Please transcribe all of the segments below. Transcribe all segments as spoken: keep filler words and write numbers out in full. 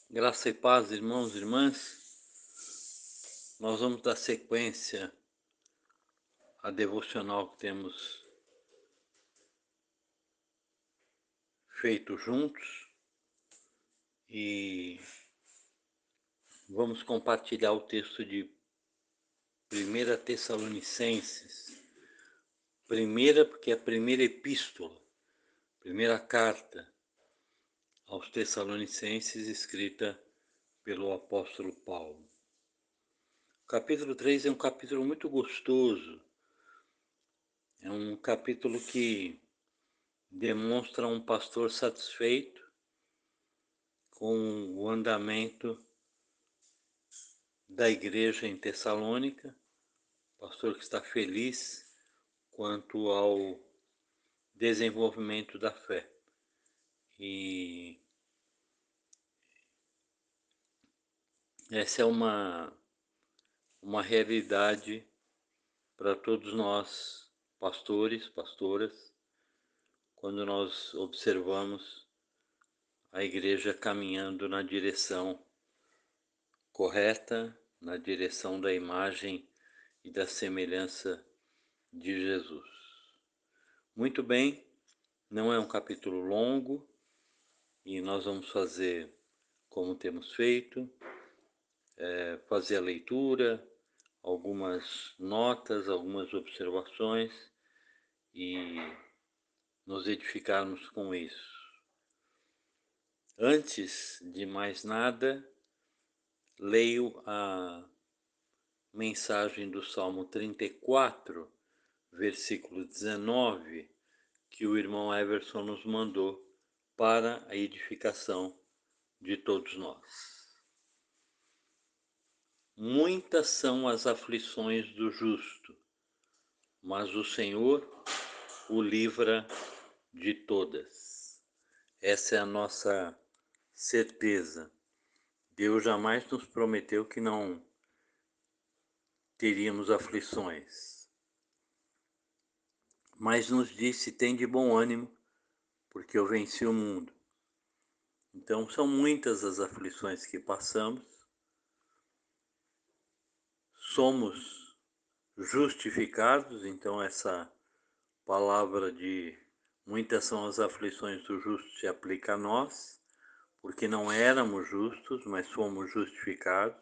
Graça e paz, irmãos e irmãs. Nós vamos dar sequência à devocional que temos feito juntos e vamos compartilhar o texto de primeira Tessalonicenses. Primeira, porque é a primeira epístola, primeira carta aos Tessalonicenses, escrita pelo apóstolo Paulo. O capítulo três é um capítulo muito gostoso, é um capítulo que demonstra um pastor satisfeito com o andamento da igreja em Tessalônica, pastor que está feliz quanto ao desenvolvimento da fé. E essa é uma, uma realidade para todos nós, pastores, pastoras, quando nós observamos a igreja caminhando na direção correta, na direção da imagem e da semelhança de Jesus. Muito bem, não é um capítulo longo e nós vamos fazer como temos feito, é, fazer a leitura, algumas notas, algumas observações e nos edificarmos com isso. Antes de mais nada, leio a mensagem do Salmo trinta e quatro, versículo dezenove, que o irmão Everson nos mandou para a edificação de todos nós. Muitas são as aflições do justo, mas o Senhor o livra de todas. Essa é a nossa certeza. Deus jamais nos prometeu que não teríamos aflições, mas nos disse: tem de bom ânimo, porque eu venci o mundo. Então são muitas as aflições que passamos, somos justificados, então essa palavra de muitas são as aflições do justo se aplica a nós, porque não éramos justos, mas fomos justificados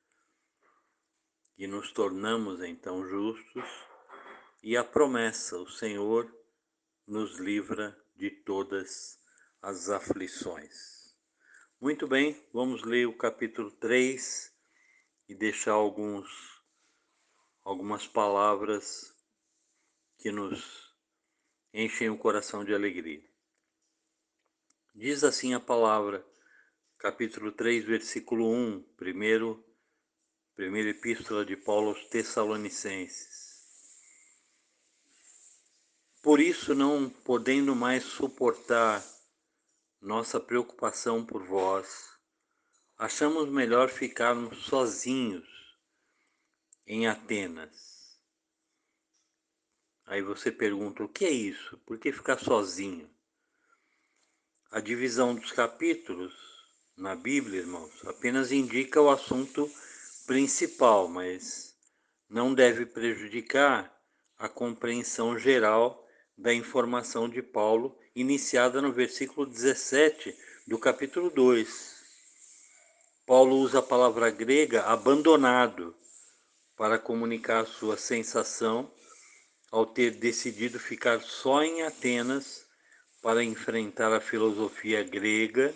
e nos tornamos então justos, e a promessa: o Senhor nos livra de todas as aflições. Muito bem, vamos ler o capítulo três e deixar alguns, algumas palavras que nos enchem o coração de alegria. Diz assim a palavra, capítulo três, versículo um, primeiro, primeira epístola de Paulo aos Tessalonicenses. Por isso, não podendo mais suportar nossa preocupação por vós, achamos melhor ficarmos sozinhos em Atenas. Aí você pergunta, o que é isso? Por que ficar sozinho? A divisão dos capítulos na Bíblia, irmãos, apenas indica o assunto principal, mas não deve prejudicar a compreensão geral da informação de Paulo, iniciada no versículo dezessete do capítulo dois. Paulo usa a palavra grega abandonado para comunicar sua sensação ao ter decidido ficar só em Atenas para enfrentar a filosofia grega.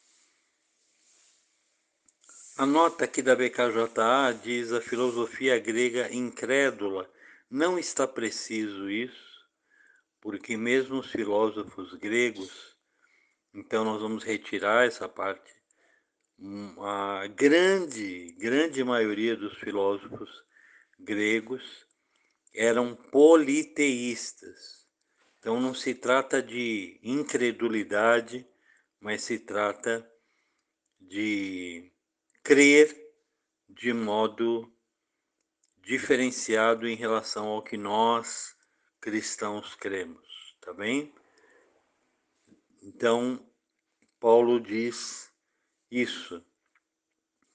A nota aqui da B K J A diz: a filosofia grega incrédula. Não está preciso isso, porque mesmo os filósofos gregos, então nós vamos retirar essa parte, a grande, grande maioria dos filósofos gregos eram politeístas. Então não se trata de incredulidade, mas se trata de crer de modo diferenciado em relação ao que nós cristãos cremos, tá bem? Então, Paulo diz isso,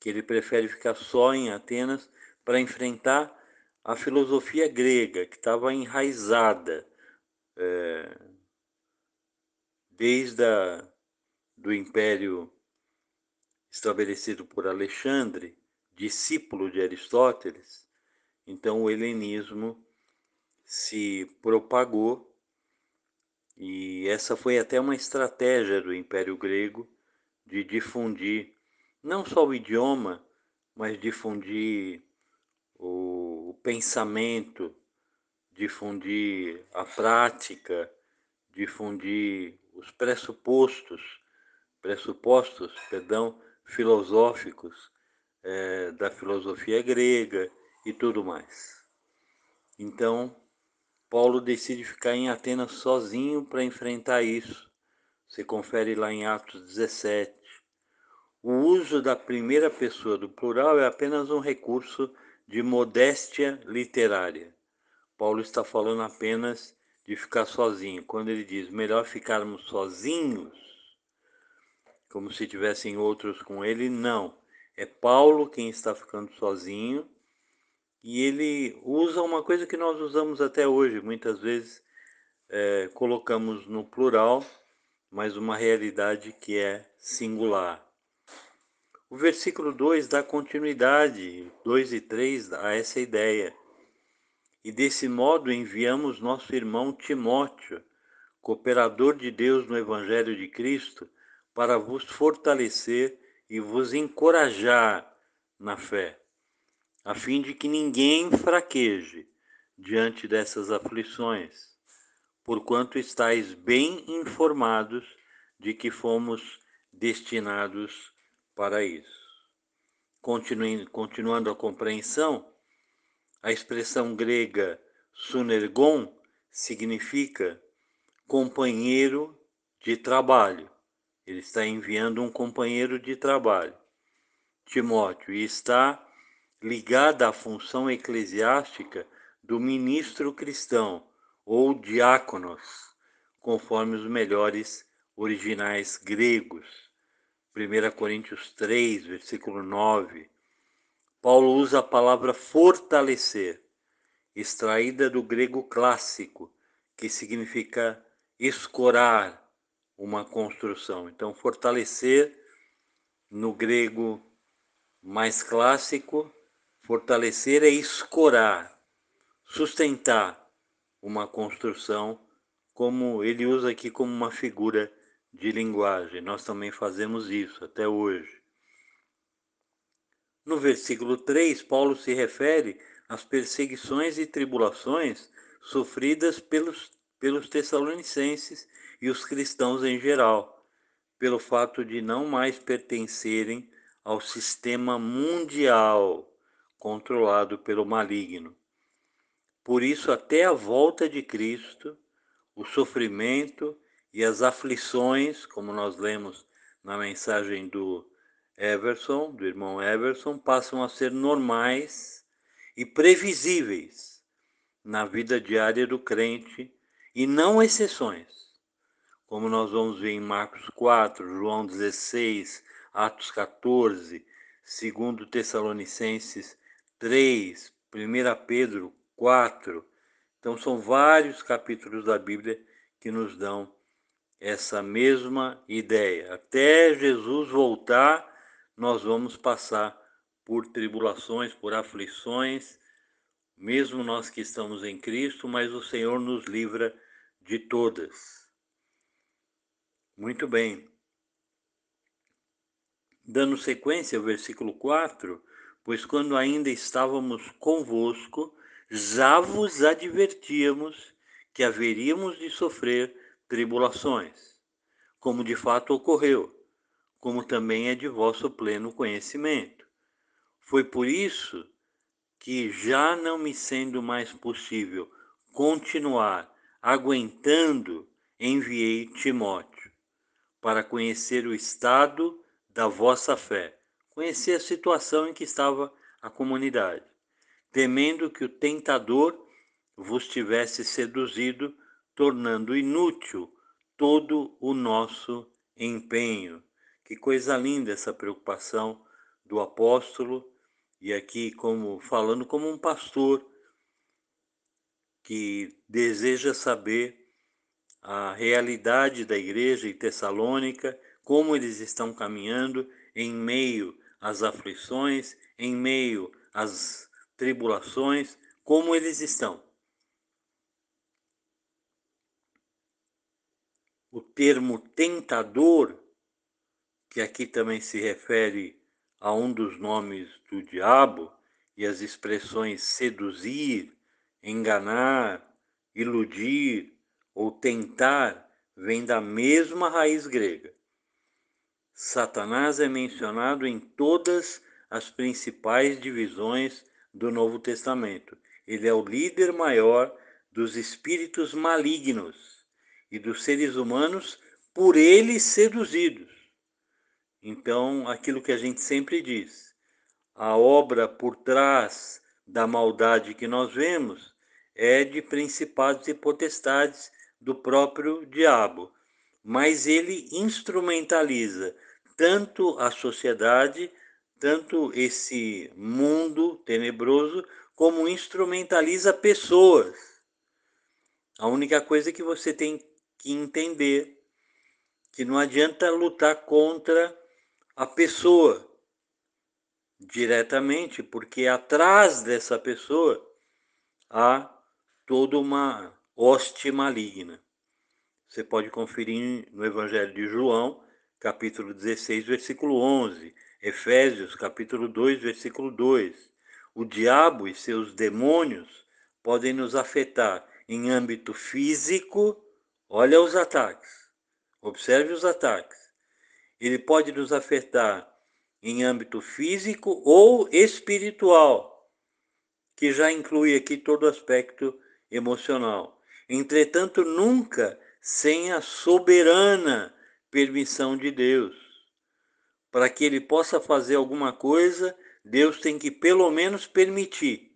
que ele prefere ficar só em Atenas para enfrentar a filosofia grega, que estava enraizada é, desde a, do Império estabelecido por Alexandre, discípulo de Aristóteles. Então o helenismo se propagou, e essa foi até uma estratégia do Império Grego de difundir não só o idioma, mas difundir o, o pensamento, difundir a prática, difundir os pressupostos, pressupostos, perdão, filosóficos é, da filosofia grega e tudo mais. Então, Paulo decide ficar em Atenas sozinho para enfrentar isso. Você confere lá em Atos dezessete. O uso da primeira pessoa do plural é apenas um recurso de modéstia literária. Paulo está falando apenas de ficar sozinho. Quando ele diz melhor ficarmos sozinhos, como se tivessem outros com ele, não. É Paulo quem está ficando sozinho, e ele usa uma coisa que nós usamos até hoje, muitas vezes é, colocamos no plural, mas uma realidade que é singular. O versículo dois dá continuidade, dois e três, a essa ideia. E desse modo enviamos nosso irmão Timóteo, cooperador de Deus no Evangelho de Cristo, para vos fortalecer e vos encorajar na fé, a fim de que ninguém fraqueje diante dessas aflições, porquanto estáis bem informados de que fomos destinados para isso. Continuando a compreensão, a expressão grega sunergon significa companheiro de trabalho. Ele está enviando um companheiro de trabalho, Timóteo, e está ligada à função eclesiástica do ministro cristão, ou diáconos, conforme os melhores originais gregos. primeira Coríntios três, versículo nove. Paulo usa a palavra fortalecer, extraída do grego clássico, que significa escorar uma construção. Então, fortalecer, no grego mais clássico, fortalecer é escorar, sustentar uma construção, como ele usa aqui como uma figura de linguagem. Nós também fazemos isso até hoje. No versículo três, Paulo se refere às perseguições e tribulações sofridas pelos, pelos tessalonicenses e os cristãos em geral, pelo fato de não mais pertencerem ao sistema mundial controlado pelo maligno. Por isso, até a volta de Cristo, o sofrimento e as aflições, como nós lemos na mensagem do Everson, do irmão Everson, passam a ser normais e previsíveis na vida diária do crente, e não exceções, como nós vamos ver em Marcos quatro, João dezesseis, Atos quatorze, segundo Tessalonicenses três, primeira Pedro quatro. Então são vários capítulos da Bíblia que nos dão essa mesma ideia. Até Jesus voltar, nós vamos passar por tribulações, por aflições, mesmo nós que estamos em Cristo, mas o Senhor nos livra de todas. Muito bem. Dando sequência ao versículo quatro, pois quando ainda estávamos convosco, já vos advertíamos que haveríamos de sofrer tribulações, como de fato ocorreu, como também é de vosso pleno conhecimento. Foi por isso que, já não me sendo mais possível continuar aguentando, enviei Timóteo, para conhecer o estado da vossa fé, conhecer a situação em que estava a comunidade, temendo que o tentador vos tivesse seduzido, tornando inútil todo o nosso empenho. Que coisa linda essa preocupação do apóstolo, e aqui como falando como um pastor que deseja saber a realidade da igreja em Tessalônica, como eles estão caminhando em meio às aflições, em meio às tribulações, como eles estão. O termo tentador, que aqui também se refere a um dos nomes do diabo, e as expressões seduzir, enganar, iludir ou tentar, vem da mesma raiz grega. Satanás é mencionado em todas as principais divisões do Novo Testamento. Ele é o líder maior dos espíritos malignos e dos seres humanos por ele seduzidos. Então, aquilo que a gente sempre diz, a obra por trás da maldade que nós vemos é de principados e potestades do próprio diabo, mas ele instrumentaliza tanto a sociedade, tanto esse mundo tenebroso, como instrumentaliza pessoas. A única coisa que você tem que entender que não adianta lutar contra a pessoa diretamente, porque atrás dessa pessoa há toda uma hoste maligna. Você pode conferir no Evangelho de João, capítulo dezesseis, versículo onze, Efésios, capítulo dois, versículo dois. O diabo e seus demônios podem nos afetar em âmbito físico. Olha os ataques, observe os ataques. Ele pode nos afetar em âmbito físico ou espiritual, que já inclui aqui todo o aspecto emocional. Entretanto, nunca sem a soberana permissão de Deus. Para que ele possa fazer alguma coisa, Deus tem que pelo menos permitir.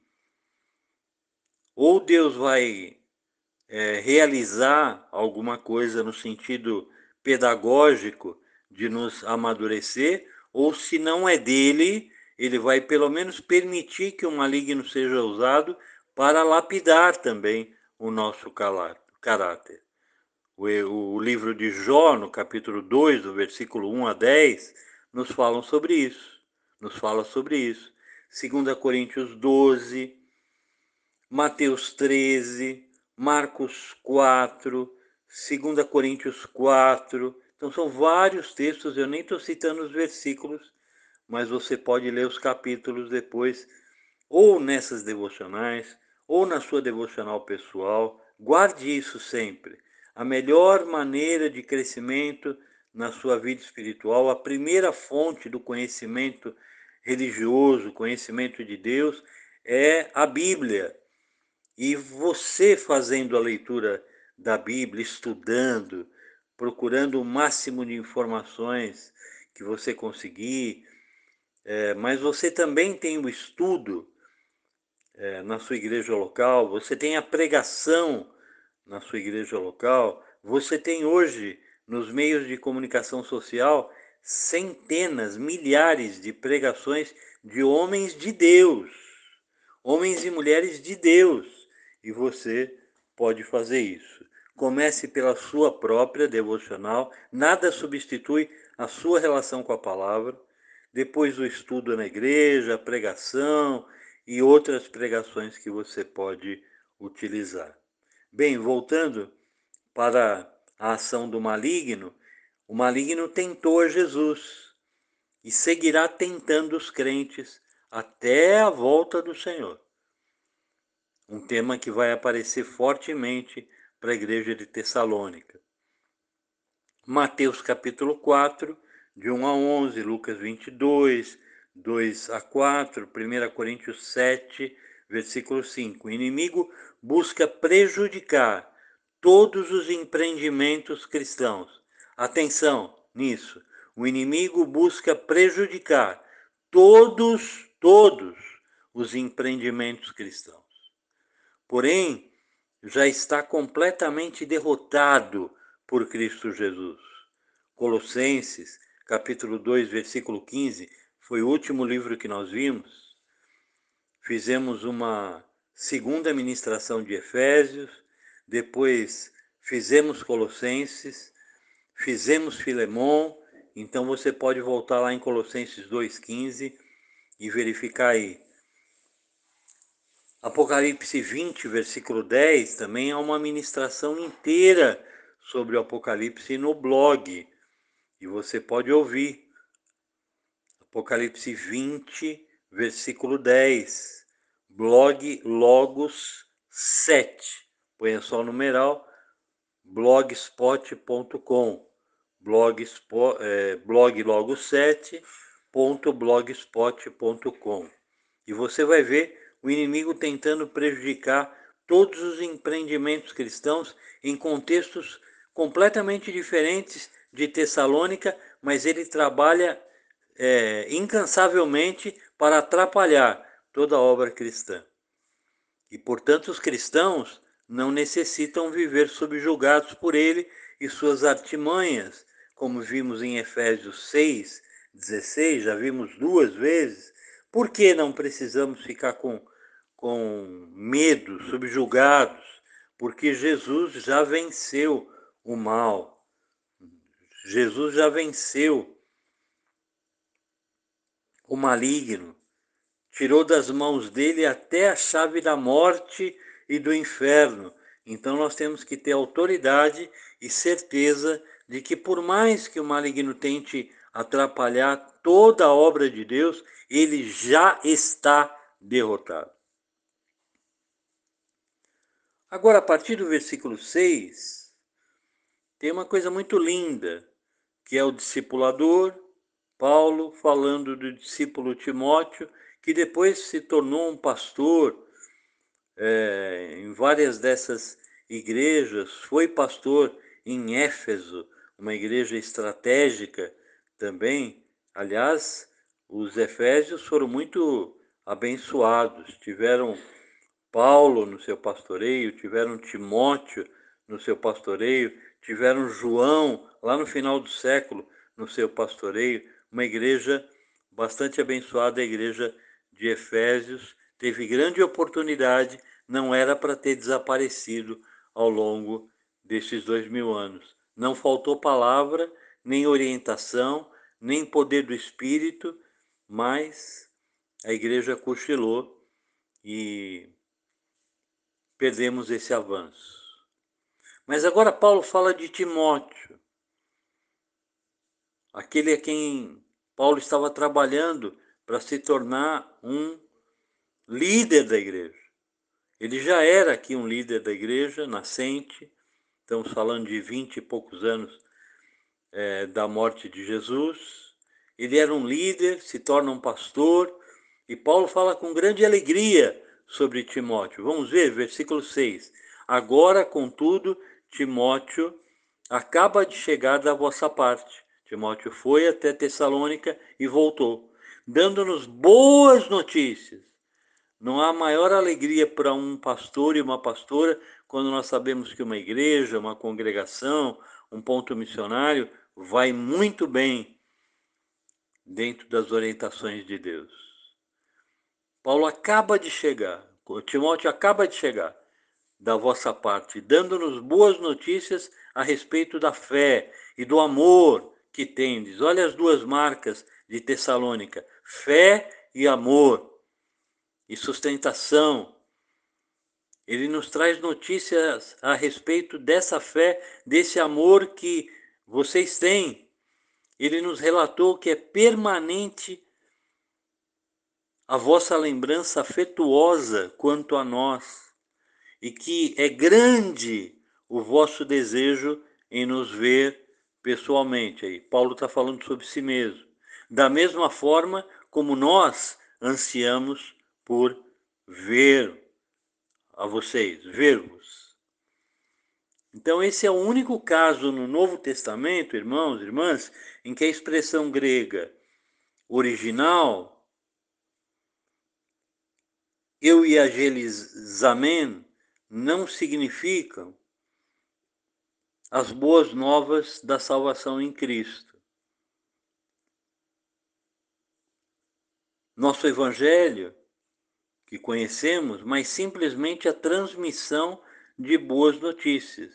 Ou Deus vai é, realizar alguma coisa no sentido pedagógico de nos amadurecer, ou se não é dele, ele vai pelo menos permitir que o maligno seja usado para lapidar também o nosso caráter. O, o livro de Jó, no capítulo dois, do versículo um a dez, nos falam sobre isso. Nos fala sobre isso. segunda Coríntios doze, Mateus treze, Marcos quatro, segunda Coríntios quatro. Então são vários textos, eu nem estou citando os versículos, mas você pode ler os capítulos depois, ou nessas devocionais, ou na sua devocional pessoal. Guarde isso sempre. A melhor maneira de crescimento na sua vida espiritual, a primeira fonte do conhecimento religioso, conhecimento de Deus, é a Bíblia. E você fazendo a leitura da Bíblia, estudando, procurando o máximo de informações que você conseguir, é, mas você também tem o estudo é, na sua igreja local, você tem a pregação na sua igreja local, você tem hoje, nos meios de comunicação social, centenas, milhares de pregações de homens de Deus, homens e mulheres de Deus, e você pode fazer isso. Comece pela sua própria devocional, nada substitui a sua relação com a palavra, depois o estudo na igreja, a pregação e outras pregações que você pode utilizar. Bem, voltando para a ação do maligno, o maligno tentou a Jesus e seguirá tentando os crentes até a volta do Senhor. Um tema que vai aparecer fortemente para a igreja de Tessalônica. Mateus capítulo quatro, de um a onze, Lucas vinte e dois, dois a quatro, primeira Coríntios sete, versículo cinco. O inimigo busca prejudicar todos os empreendimentos cristãos. Atenção nisso. O inimigo busca prejudicar todos, todos os empreendimentos cristãos. Porém, já está completamente derrotado por Cristo Jesus. Colossenses, capítulo dois, versículo quinze, foi o último livro que nós vimos. Fizemos uma segunda ministração de Efésios, depois fizemos Colossenses, fizemos Filemon. Então você pode voltar lá em Colossenses dois, quinze e verificar aí. Apocalipse vinte, versículo dez, também há uma ministração inteira sobre o Apocalipse no blog. E você pode ouvir. Apocalipse vinte, versículo dez. Blog Logos sete. Põe só o numeral, blogspot ponto com. Blogspot, é, blog logos sete ponto blogspot ponto com. E você vai ver o inimigo tentando prejudicar todos os empreendimentos cristãos em contextos completamente diferentes de Tessalônica, mas ele trabalha é, incansavelmente para atrapalhar toda a obra cristã. E, portanto, os cristãos não necessitam viver subjugados por ele e suas artimanhas, como vimos em Efésios seis, dezesseis, já vimos duas vezes. Por que não precisamos ficar com, com medo, subjugados? Porque Jesus já venceu o mal. Jesus já venceu o maligno. Tirou das mãos dele até a chave da morte e do inferno. Então nós temos que ter autoridade e certeza de que por mais que o maligno tente atrapalhar toda a obra de Deus, ele já está derrotado. Agora, a partir do versículo seis, tem uma coisa muito linda, que é o discipulador, Paulo, falando do discípulo Timóteo, que depois se tornou um pastor é, em várias dessas igrejas, foi pastor em Éfeso, uma igreja estratégica também. Aliás, os efésios foram muito abençoados, tiveram Paulo no seu pastoreio, tiveram Timóteo no seu pastoreio, tiveram João lá no final do século no seu pastoreio, uma igreja bastante abençoada, a igreja de Efésios, teve grande oportunidade, não era para ter desaparecido ao longo desses dois mil anos. Não faltou palavra, nem orientação, nem poder do Espírito, mas a igreja cochilou e perdemos esse avanço. Mas agora Paulo fala de Timóteo, aquele a quem Paulo estava trabalhando para se tornar um líder da igreja. Ele já era aqui um líder da igreja, nascente, estamos falando de vinte e poucos anos é, da morte de Jesus. Ele era um líder, se torna um pastor, e Paulo fala com grande alegria sobre Timóteo. Vamos ver, versículo seis. Agora, contudo, Timóteo acaba de chegar da vossa parte. Timóteo foi até Tessalônica e voltou, dando-nos boas notícias. Não há maior alegria para um pastor e uma pastora quando nós sabemos que uma igreja, uma congregação, um ponto missionário vai muito bem dentro das orientações de Deus. Paulo acaba de chegar, Timóteo acaba de chegar da vossa parte, dando-nos boas notícias a respeito da fé e do amor que tendes. Olha as duas marcas de Tessalônica, fé e amor e sustentação. Ele nos traz notícias a respeito dessa fé, desse amor que vocês têm. Ele nos relatou que é permanente a vossa lembrança afetuosa quanto a nós, e que é grande o vosso desejo em nos ver pessoalmente. Aí Paulo está falando sobre si mesmo. Da mesma forma como nós ansiamos por ver a vocês, ver-vos. Então esse é o único caso no Novo Testamento, irmãos e irmãs, em que a expressão grega original, eu e agelizamen, não significam as boas novas da salvação em Cristo. nosso evangelho que conhecemos, mas simplesmente a transmissão de boas notícias.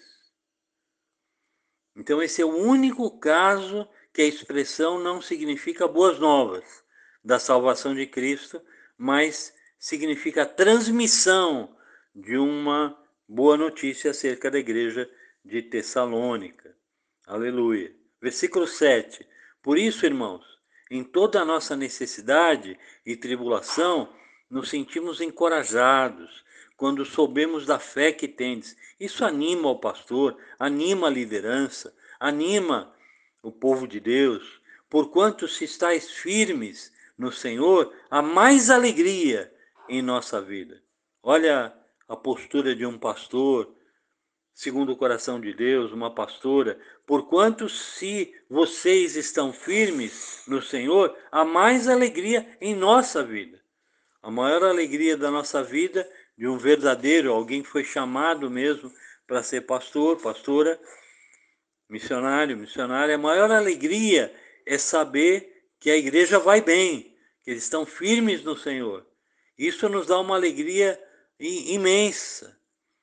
Então esse é o único caso que a expressão não significa boas novas da salvação de Cristo, mas significa a transmissão de uma boa notícia acerca da igreja de Tessalônica. Aleluia. Versículo sete. Por isso, irmãos, em toda a nossa necessidade e tribulação, nos sentimos encorajados quando soubemos da fé que tendes. Isso anima o pastor, anima a liderança, anima o povo de Deus. Porquanto se estáis firmes no Senhor, há mais alegria em nossa vida. Olha a postura de um pastor, segundo o coração de Deus, uma pastora. Porquanto se vocês estão firmes no Senhor, há mais alegria em nossa vida. A maior alegria da nossa vida, de um verdadeiro, alguém que foi chamado mesmo para ser pastor, pastora, missionário, missionária, a maior alegria é saber que a igreja vai bem, que eles estão firmes no Senhor. Isso nos dá uma alegria imensa.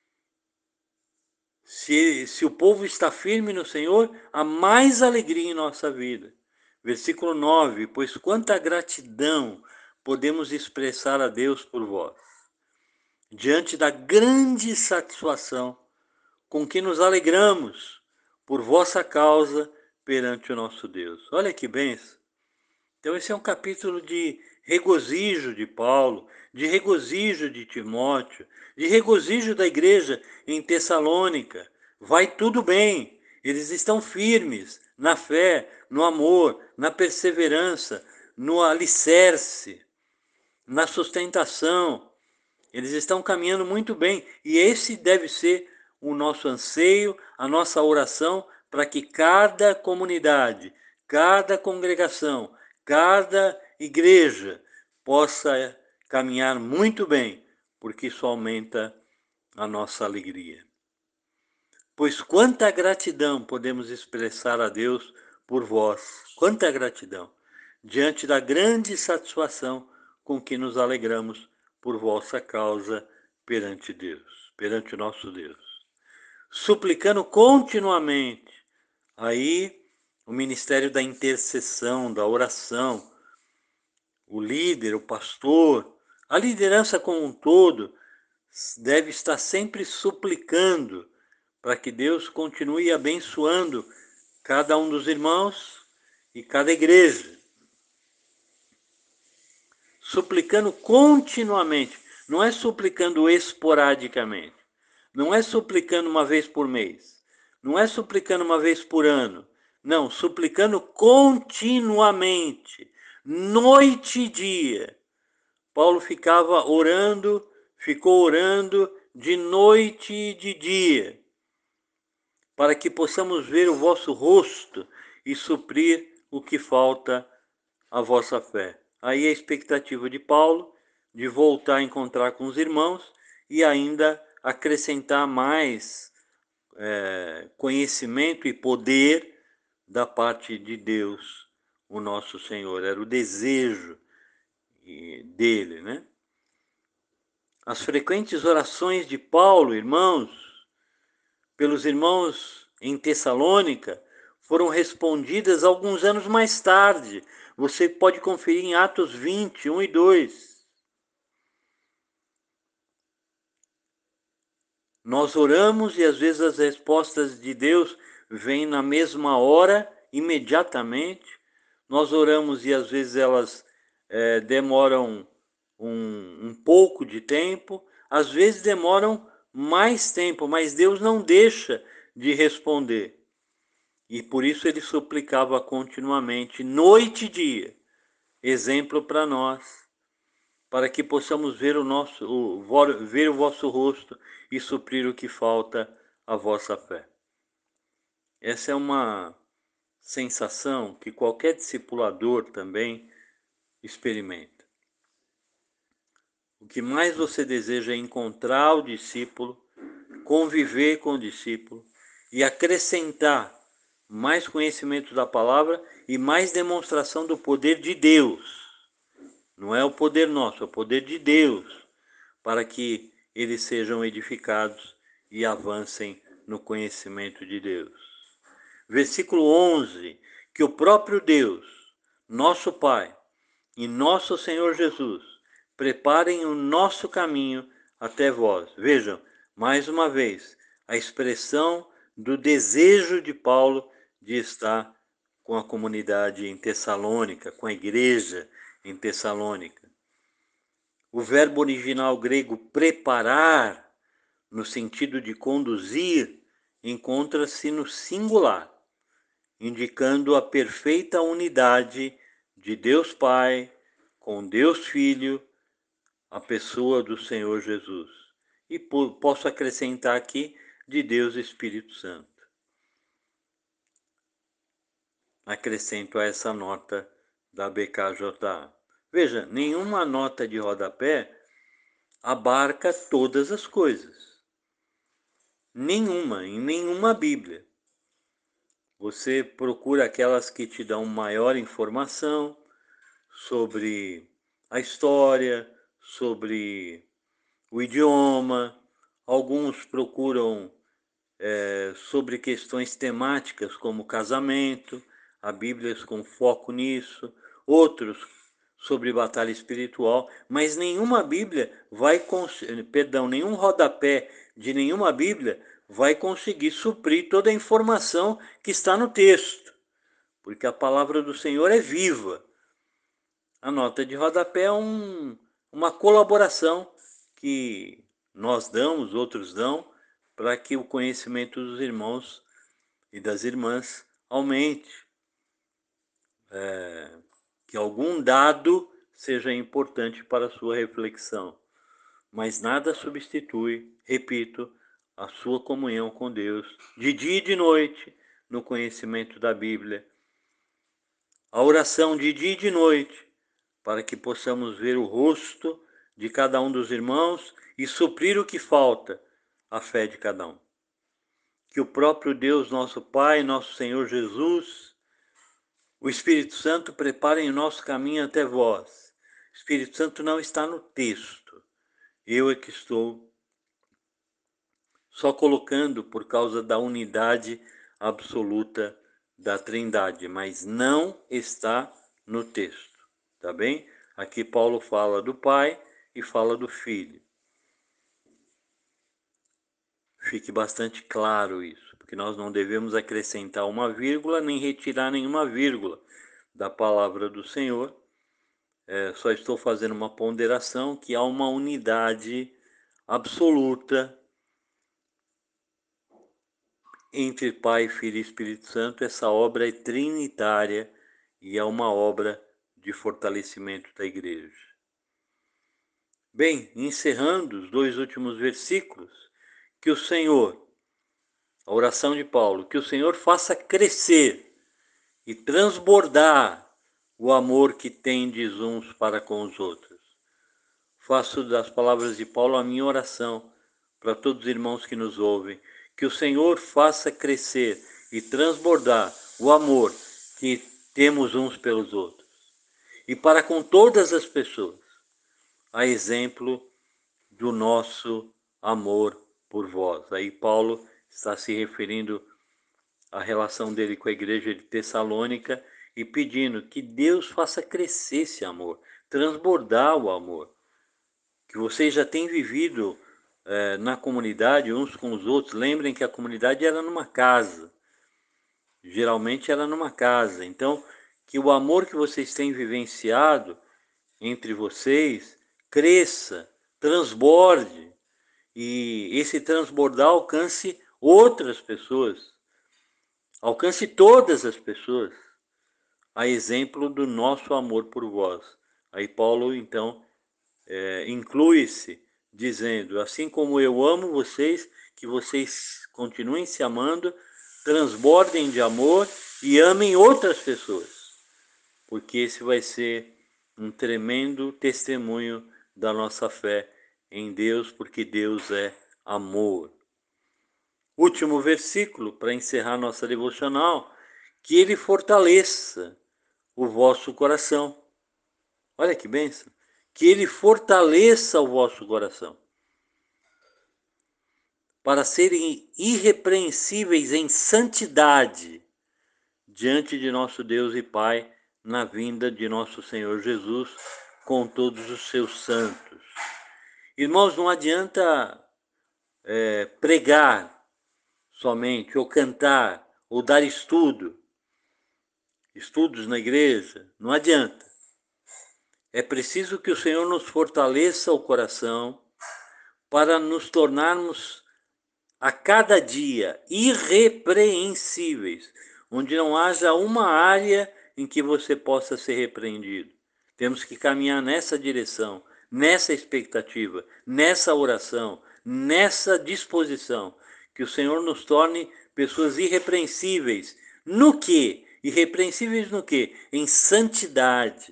Se, se o povo está firme no Senhor, há mais alegria em nossa vida. Versículo nove, pois quanta gratidão podemos expressar a Deus por vós, diante da grande satisfação com que nos alegramos por vossa causa perante o nosso Deus. Olha que bênção. Então esse é um capítulo de regozijo de Paulo, de regozijo de Timóteo, de regozijo da igreja em Tessalônica. Vai tudo bem, eles estão firmes na fé, no amor, na perseverança, no alicerce, na sustentação. Eles estão caminhando muito bem e esse deve ser o nosso anseio, a nossa oração para que cada comunidade, cada congregação, cada igreja possa caminhar muito bem, porque isso aumenta a nossa alegria. Pois quanta gratidão podemos expressar a Deus por vós, quanta gratidão, diante da grande satisfação com que nos alegramos por vossa causa perante Deus, perante o nosso Deus. Suplicando continuamente, aí o ministério da intercessão, da oração, o líder, o pastor, a liderança como um todo deve estar sempre suplicando para que Deus continue abençoando cada um dos irmãos e cada igreja. Suplicando continuamente, não é suplicando esporadicamente, não é suplicando uma vez por mês, não é suplicando uma vez por ano, não, suplicando continuamente, noite e dia. Paulo ficava orando, ficou orando de noite e de dia, para que possamos ver o vosso rosto e suprir o que falta à vossa fé. Aí a expectativa de Paulo de voltar a encontrar com os irmãos e ainda acrescentar mais é, conhecimento e poder da parte de Deus, o nosso Senhor. Era o desejo dele, né? As frequentes orações de Paulo, irmãos, pelos irmãos em Tessalônica, foram respondidas alguns anos mais tarde. Você pode conferir em Atos vinte, um e dois. Nós oramos e às vezes as respostas de Deus vêm na mesma hora, imediatamente. Nós oramos e às vezes elas é, demoram um, um pouco de tempo, às vezes demoram mais tempo, mas Deus não deixa de responder. E por isso ele suplicava continuamente, noite e dia, exemplo para nós, para que possamos ver o, nosso, o, ver o vosso rosto e suprir o que falta à vossa fé. Essa é uma sensação que qualquer discipulador também experimenta. O que mais você deseja é encontrar o discípulo, conviver com o discípulo e acrescentar mais conhecimento da palavra e mais demonstração do poder de Deus Não é o poder nosso, é o poder de Deus, para que eles sejam edificados e avancem no conhecimento de Deus. Versículo onze, que o próprio Deus, nosso Pai, e nosso Senhor Jesus preparem o nosso caminho até vós. Vejam, mais uma vez, a expressão do desejo de Paulo de estar com a comunidade em Tessalônica, com a igreja em Tessalônica. O verbo original grego preparar, no sentido de conduzir, encontra-se no singular, indicando a perfeita unidade de Deus Pai com Deus Filho, a pessoa do Senhor Jesus. E posso acrescentar aqui de Deus Espírito Santo. Acrescento a essa nota da B K J A. Veja, nenhuma nota de rodapé abarca todas as coisas. Nenhuma, em nenhuma Bíblia. Você procura aquelas que te dão maior informação sobre a história, sobre o idioma. Alguns procuram é, sobre questões temáticas como casamento, há Bíblias com foco nisso, outros sobre batalha espiritual, mas nenhuma Bíblia vai, perdão, nenhum rodapé de nenhuma Bíblia vai conseguir suprir toda a informação que está no texto, porque a palavra do Senhor é viva. A nota de rodapé é um, uma colaboração que nós damos, outros dão, para que o conhecimento dos irmãos e das irmãs aumente. É, que algum dado seja importante para a sua reflexão. Mas nada substitui, repito, a sua comunhão com Deus, de dia e de noite, no conhecimento da Bíblia. A oração de dia e de noite, para que possamos ver o rosto de cada um dos irmãos e suprir o que falta, a fé de cada um. Que o próprio Deus, nosso Pai, nosso Senhor Jesus, o Espírito Santo preparem o nosso caminho até vós. O Espírito Santo não está no texto. Eu é que estou só colocando por causa da unidade absoluta da Trindade, mas não está no texto, tá bem? Aqui Paulo fala do Pai e fala do Filho. Fique bastante claro isso, porque nós não devemos acrescentar uma vírgula nem retirar nenhuma vírgula da palavra do Senhor. É, só estou fazendo uma ponderação que há uma unidade absoluta entre Pai, Filho e Espírito Santo. Essa obra é trinitária e é uma obra de fortalecimento da igreja. Bem, encerrando os dois últimos versículos, que o Senhor, a oração de Paulo, que o Senhor faça crescer e transbordar o amor que tendes uns para com os outros. Faço das palavras de Paulo a minha oração para todos os irmãos que nos ouvem, que o Senhor faça crescer e transbordar o amor que temos uns pelos outros, e para com todas as pessoas, a exemplo do nosso amor por vós. Aí Paulo está se referindo à relação dele com a igreja de Tessalônica e pedindo que Deus faça crescer esse amor, transbordar o amor, que vocês já têm vivido eh, na comunidade uns com os outros. Lembrem que a comunidade era numa casa, geralmente era numa casa. Então, que o amor que vocês têm vivenciado entre vocês cresça, transborde, e esse transbordar alcance outras pessoas, alcance todas as pessoas, a exemplo do nosso amor por vós. Aí Paulo, então, é, inclui-se, dizendo, assim como eu amo vocês, que vocês continuem se amando, transbordem de amor e amem outras pessoas, porque esse vai ser um tremendo testemunho da nossa fé em Deus, porque Deus é amor. Último versículo para encerrar nossa devocional: que Ele fortaleça o vosso coração. Olha que bênção. Que ele fortaleça o vosso coração, para serem irrepreensíveis em santidade diante de nosso Deus e Pai, na vinda de nosso Senhor Jesus, com todos os seus santos. Irmãos, não adianta é, pregar somente, ou cantar, ou dar estudo, estudos na igreja, não adianta. É preciso que o Senhor nos fortaleça o coração para nos tornarmos a cada dia irrepreensíveis, onde não haja uma área em que você possa ser repreendido. Temos que caminhar nessa direção, nessa expectativa, nessa oração, nessa disposição, que o Senhor nos torne pessoas irrepreensíveis. No quê? Irrepreensíveis no quê? Em santidade.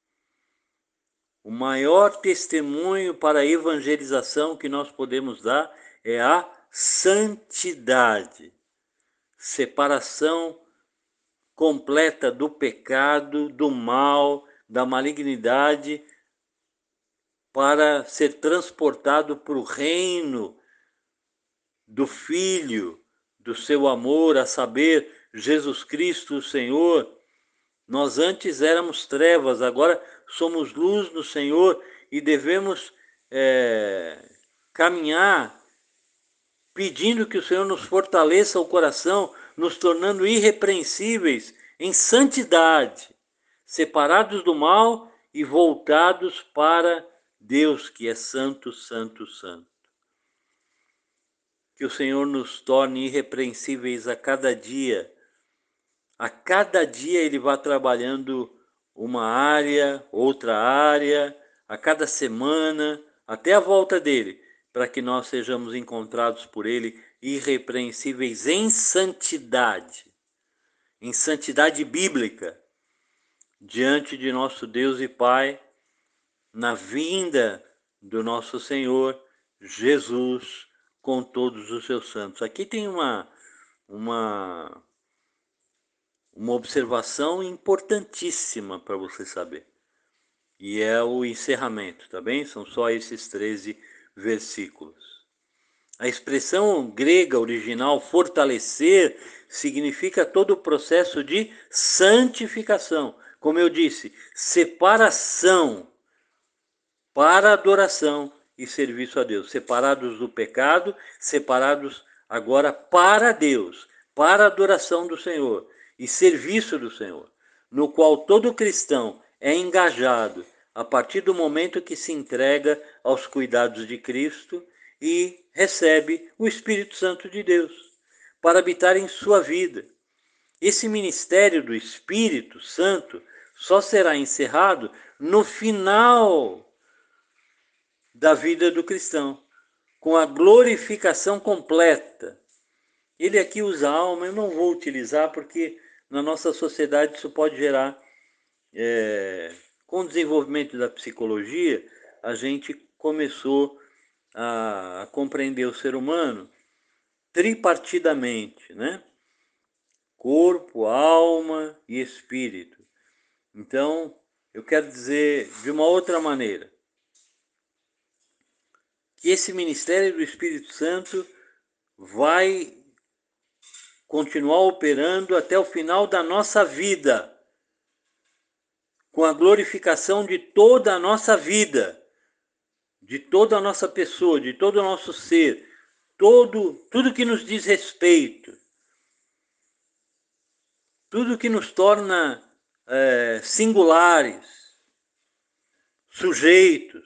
O maior testemunho para a evangelização que nós podemos dar é a santidade. Separação completa do pecado, do mal, da malignidade, para ser transportado para o reino do Filho, do seu amor, a saber, Jesus Cristo, o Senhor. Nós antes éramos trevas, agora somos luz no Senhor e devemos é, caminhar pedindo que o Senhor nos fortaleça o coração, nos tornando irrepreensíveis em santidade, separados do mal e voltados para Deus, que é santo, santo, santo. Que o Senhor nos torne irrepreensíveis a cada dia. A cada dia Ele vai trabalhando uma área, outra área, a cada semana, até a volta dele, para que nós sejamos encontrados por Ele irrepreensíveis em santidade, em santidade bíblica, diante de nosso Deus e Pai, na vinda do nosso Senhor Jesus com todos os seus santos. Aqui tem uma, uma, uma observação importantíssima para você saber. E é o encerramento, tá bem? São só esses treze versículos. A expressão grega original fortalecer significa todo o processo de santificação. Como eu disse, separação para adoração e serviço a Deus. Separados do pecado, separados agora para Deus, para a adoração do Senhor e serviço do Senhor, no qual todo cristão é engajado a partir do momento que se entrega aos cuidados de Cristo e recebe o Espírito Santo de Deus para habitar em sua vida. Esse ministério do Espírito Santo só será encerrado no final da vida do cristão, com a glorificação completa. Ele aqui usa alma, eu não vou utilizar porque na nossa sociedade isso pode gerar, é, com o desenvolvimento da psicologia, a gente começou a, a compreender o ser humano tripartidamente, né? Corpo, alma e espírito. Então, eu quero dizer de uma outra maneira, que esse ministério do Espírito Santo vai continuar operando até o final da nossa vida, com a glorificação de toda a nossa vida, de toda a nossa pessoa, de todo o nosso ser, todo, tudo que nos diz respeito, tudo que nos torna é, singulares, sujeitos.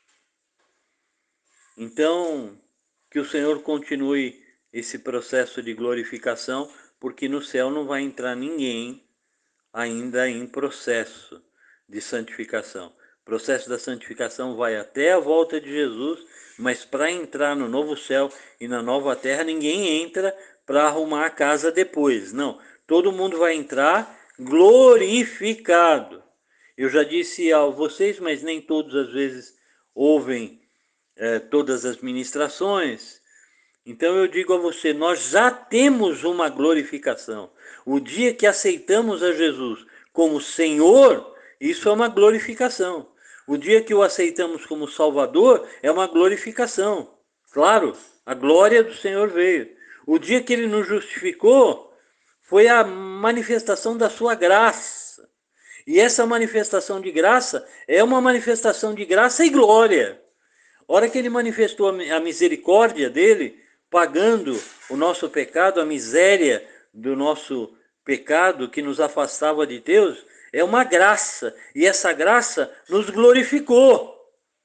Então, que o Senhor continue esse processo de glorificação, porque no céu não vai entrar ninguém ainda em processo de santificação. O processo da santificação vai até a volta de Jesus, mas para entrar no novo céu e na nova terra, ninguém entra para arrumar a casa depois. Não, todo mundo vai entrar glorificado. Eu já disse a vocês, mas nem todos às vezes ouvem é, todas as ministrações. Então eu digo a você, nós já temos uma glorificação. O dia que aceitamos a Jesus como Senhor, isso é uma glorificação. O dia que o aceitamos como Salvador é uma glorificação. Claro, a glória do Senhor veio. O dia que ele nos justificou foi a manifestação da sua graça. E essa manifestação de graça é uma manifestação de graça e glória. A hora que ele manifestou a misericórdia dele, pagando o nosso pecado, a miséria do nosso pecado que nos afastava de Deus, é uma graça. E essa graça nos glorificou.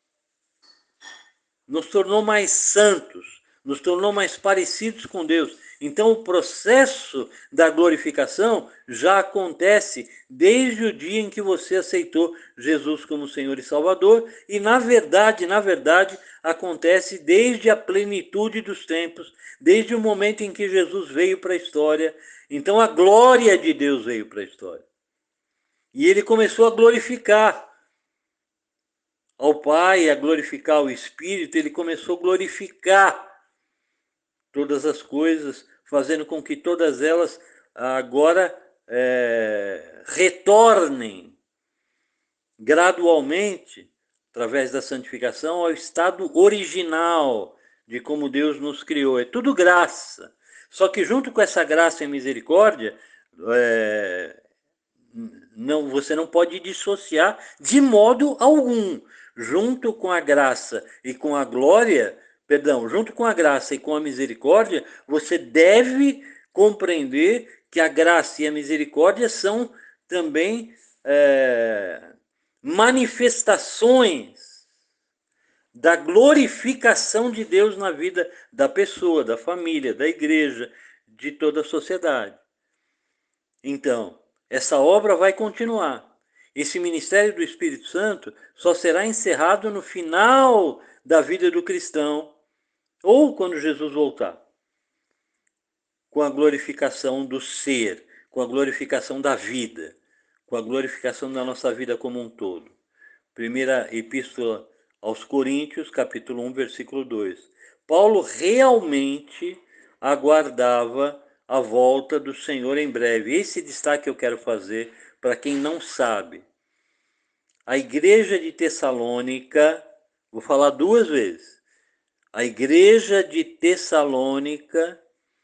Nos tornou mais santos, nos tornou mais parecidos com Deus. Então o processo da glorificação já acontece desde o dia em que você aceitou Jesus como Senhor e Salvador, e na verdade, na verdade, acontece desde a plenitude dos tempos, desde o momento em que Jesus veio para a história. Então a glória de Deus veio para a história. E ele começou a glorificar ao Pai, a glorificar o Espírito, ele começou a glorificar todas as coisas, fazendo com que todas elas agora é, retornem gradualmente, através da santificação, ao estado original de como Deus nos criou. É tudo graça. Só que junto com essa graça e misericórdia, é, não, você não pode dissociar de modo algum. Junto com a graça e com a glória, perdão, junto com a graça e com a misericórdia, você deve compreender que a graça e a misericórdia são também é, manifestações da glorificação de Deus na vida da pessoa, da família, da igreja, de toda a sociedade. Então, essa obra vai continuar. Esse ministério do Espírito Santo só será encerrado no final da vida do cristão, ou quando Jesus voltar, com a glorificação do ser, com a glorificação da vida, com a glorificação da nossa vida como um todo. Primeira Epístola aos Coríntios, capítulo um, versículo dois. Paulo realmente aguardava a volta do Senhor em breve. Esse destaque eu quero fazer para quem não sabe. A igreja de Tessalônica, vou falar duas vezes, a igreja de Tessalônica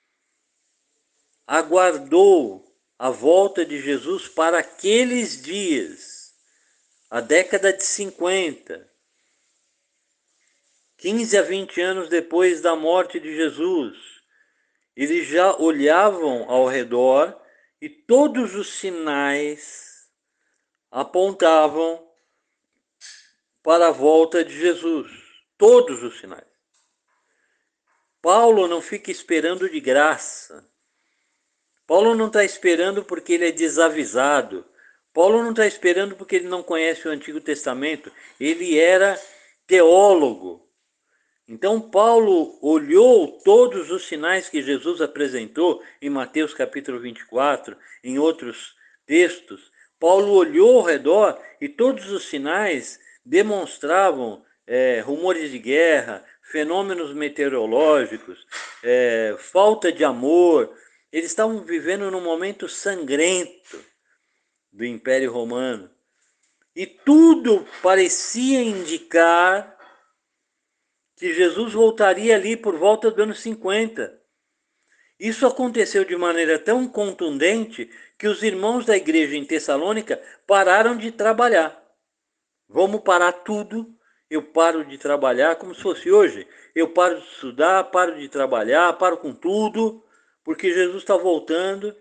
aguardou a volta de Jesus para aqueles dias, a década de cinquenta, quinze a vinte anos depois da morte de Jesus. Eles já olhavam ao redor e todos os sinais apontavam para a volta de Jesus. Todos os sinais. Paulo não fica esperando de graça. Paulo não está esperando porque ele é desavisado. Paulo não está esperando porque ele não conhece o Antigo Testamento. Ele era teólogo. Então Paulo olhou todos os sinais que Jesus apresentou em Mateus capítulo vinte e quatro, em outros textos. Paulo olhou ao redor e todos os sinais demonstravam é, rumores de guerra, fenômenos meteorológicos, é, falta de amor. Eles estavam vivendo num momento sangrento do Império Romano. E tudo parecia indicar que Jesus voltaria ali por volta do ano cinquenta. Isso aconteceu de maneira tão contundente que os irmãos da igreja em Tessalônica pararam de trabalhar. Vamos parar tudo, eu paro de trabalhar, como se fosse hoje. Eu paro de estudar, paro de trabalhar, paro com tudo, porque Jesus está voltando.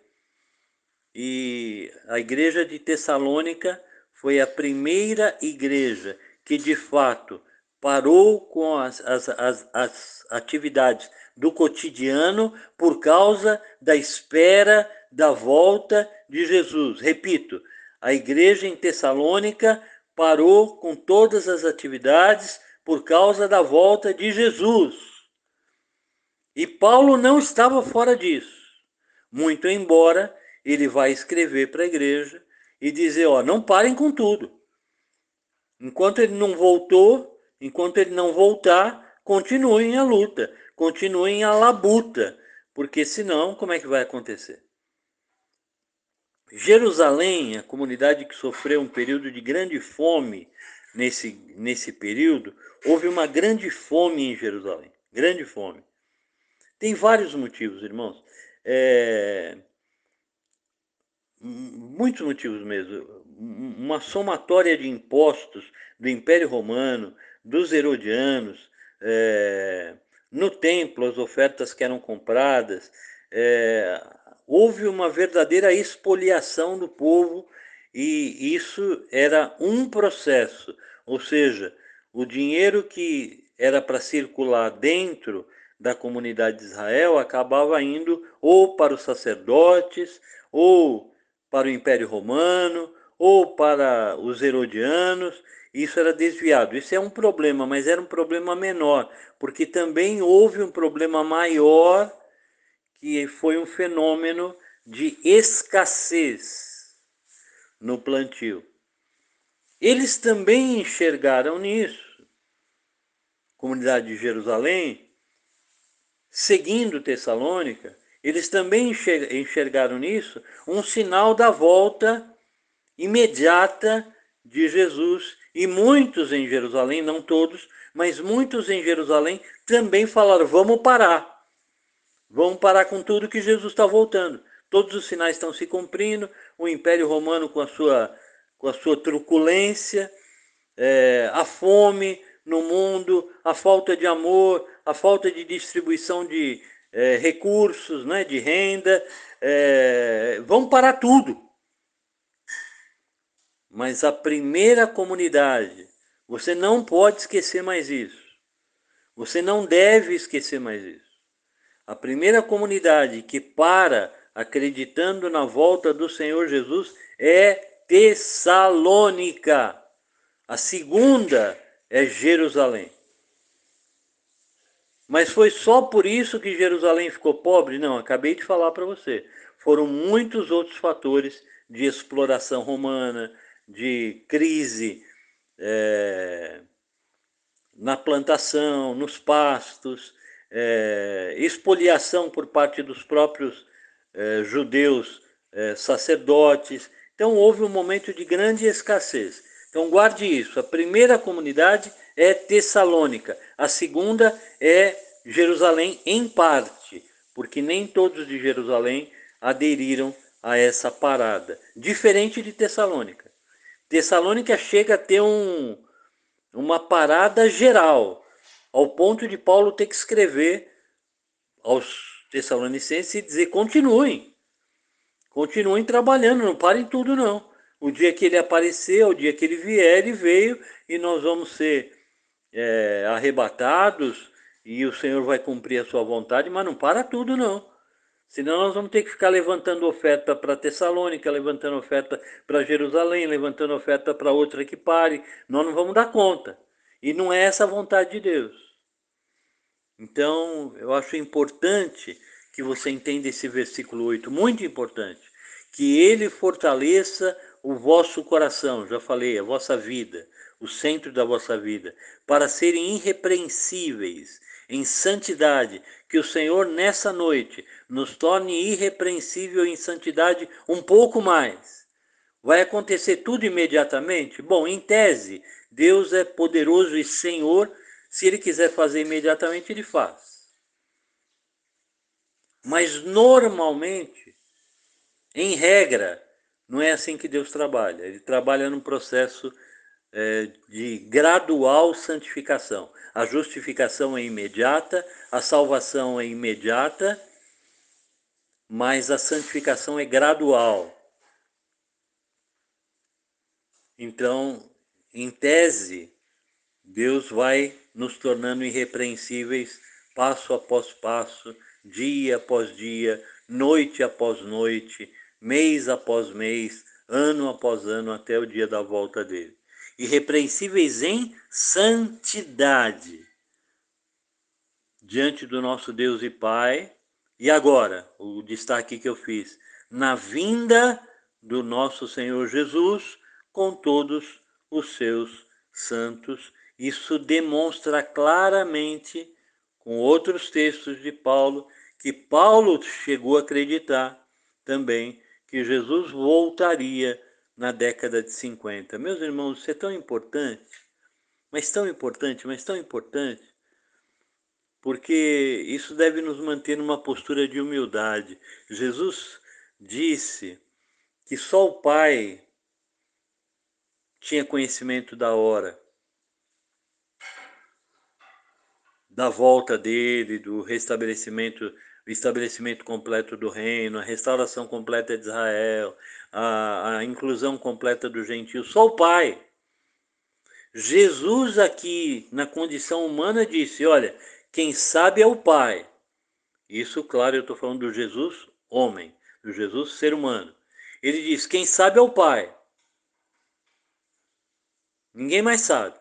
E a igreja de Tessalônica foi a primeira igreja que, de fato, parou com as, as, as, as atividades do cotidiano por causa da espera da volta de Jesus. Repito, a igreja em Tessalônica parou com todas as atividades por causa da volta de Jesus. E Paulo não estava fora disso. Muito embora ele vai escrever para a igreja e dizer, ó, não parem com tudo. Enquanto ele não voltou, enquanto ele não voltar, continuem a luta, continuem a labuta, porque senão, como é que vai acontecer? Jerusalém, a comunidade que sofreu um período de grande fome nesse, nesse período, houve uma grande fome em Jerusalém, grande fome. Tem vários motivos, irmãos. É, muitos motivos mesmo. Uma somatória de impostos do Império Romano, dos Herodianos, é, no templo as ofertas que eram compradas, é, houve uma verdadeira expoliação do povo e isso era um processo, ou seja, o dinheiro que era para circular dentro da comunidade de Israel acabava indo ou para os sacerdotes, ou para o Império Romano, ou para os herodianos, isso era desviado. Isso é um problema, mas era um problema menor, porque também houve um problema maior, que foi um fenômeno de escassez no plantio. Eles também enxergaram nisso, comunidade de Jerusalém, seguindo Tessalônica, eles também enxergaram nisso um sinal da volta imediata de Jesus. E muitos em Jerusalém, não todos, mas muitos em Jerusalém também falaram, vamos parar. Vamos parar com tudo que Jesus está voltando. Todos os sinais estão se cumprindo, o Império Romano com a sua, com a sua truculência, é, a fome no mundo, a falta de amor, a falta de distribuição de é, recursos, né, de renda, é, vão parar tudo. Mas a primeira comunidade, você não pode esquecer mais isso. Você não deve esquecer mais isso. A primeira comunidade que para acreditando na volta do Senhor Jesus é Tessalônica. A segunda é Jerusalém. Mas foi só por isso que Jerusalém ficou pobre? Não, acabei de falar para você. Foram muitos outros fatores de exploração romana, de crise é, na plantação, nos pastos, é, expoliação por parte dos próprios é, judeus é, sacerdotes. Então houve um momento de grande escassez. Então guarde isso, a primeira comunidade é Tessalônica, a segunda é Jerusalém em parte, porque nem todos de Jerusalém aderiram a essa parada, diferente de Tessalônica. Tessalônica chega a ter um, uma parada geral, ao ponto de Paulo ter que escrever aos Tessalonicenses e dizer, continuem, continuem trabalhando, não parem tudo não. O dia que ele aparecer, o dia que ele vier, ele veio e nós vamos ser é, arrebatados e o Senhor vai cumprir a sua vontade, mas não para tudo não. Senão nós vamos ter que ficar levantando oferta para Tessalônica, levantando oferta para Jerusalém, levantando oferta para outra que pare. Nós não vamos dar conta. E não é essa a vontade de Deus. Então, eu acho importante que você entenda esse versículo oito, muito importante. Que ele fortaleça o vosso coração, já falei, a vossa vida, o centro da vossa vida, para serem irrepreensíveis em santidade, que o Senhor nessa noite nos torne irrepreensível em santidade um pouco mais. Vai acontecer tudo imediatamente? Bom, em tese, Deus é poderoso e Senhor, se Ele quiser fazer imediatamente, Ele faz. Mas normalmente, em regra, não é assim que Deus trabalha. Ele trabalha num processo é, de gradual santificação. A justificação é imediata, a salvação é imediata, mas a santificação é gradual. Então, em tese, Deus vai nos tornando irrepreensíveis passo após passo, dia após dia, noite após noite, mês após mês, ano após ano, até o dia da volta dele. Irrepreensíveis em santidade diante do nosso Deus e Pai. E agora, o destaque que eu fiz, na vinda do nosso Senhor Jesus com todos os seus santos. Isso demonstra claramente, com outros textos de Paulo, que Paulo chegou a acreditar também que Jesus voltaria na década de cinquenta. Meus irmãos, isso é tão importante, mas tão importante, mas tão importante, porque isso deve nos manter numa postura de humildade. Jesus disse que só o Pai tinha conhecimento da hora, da volta dele, do restabelecimento, o estabelecimento completo do reino, a restauração completa de Israel, a, a inclusão completa do gentio. Só o Pai. Jesus aqui, na condição humana, disse, olha, quem sabe é o Pai. Isso, claro, eu estou falando do Jesus homem, do Jesus ser humano. Ele diz, quem sabe é o Pai. Ninguém mais sabe.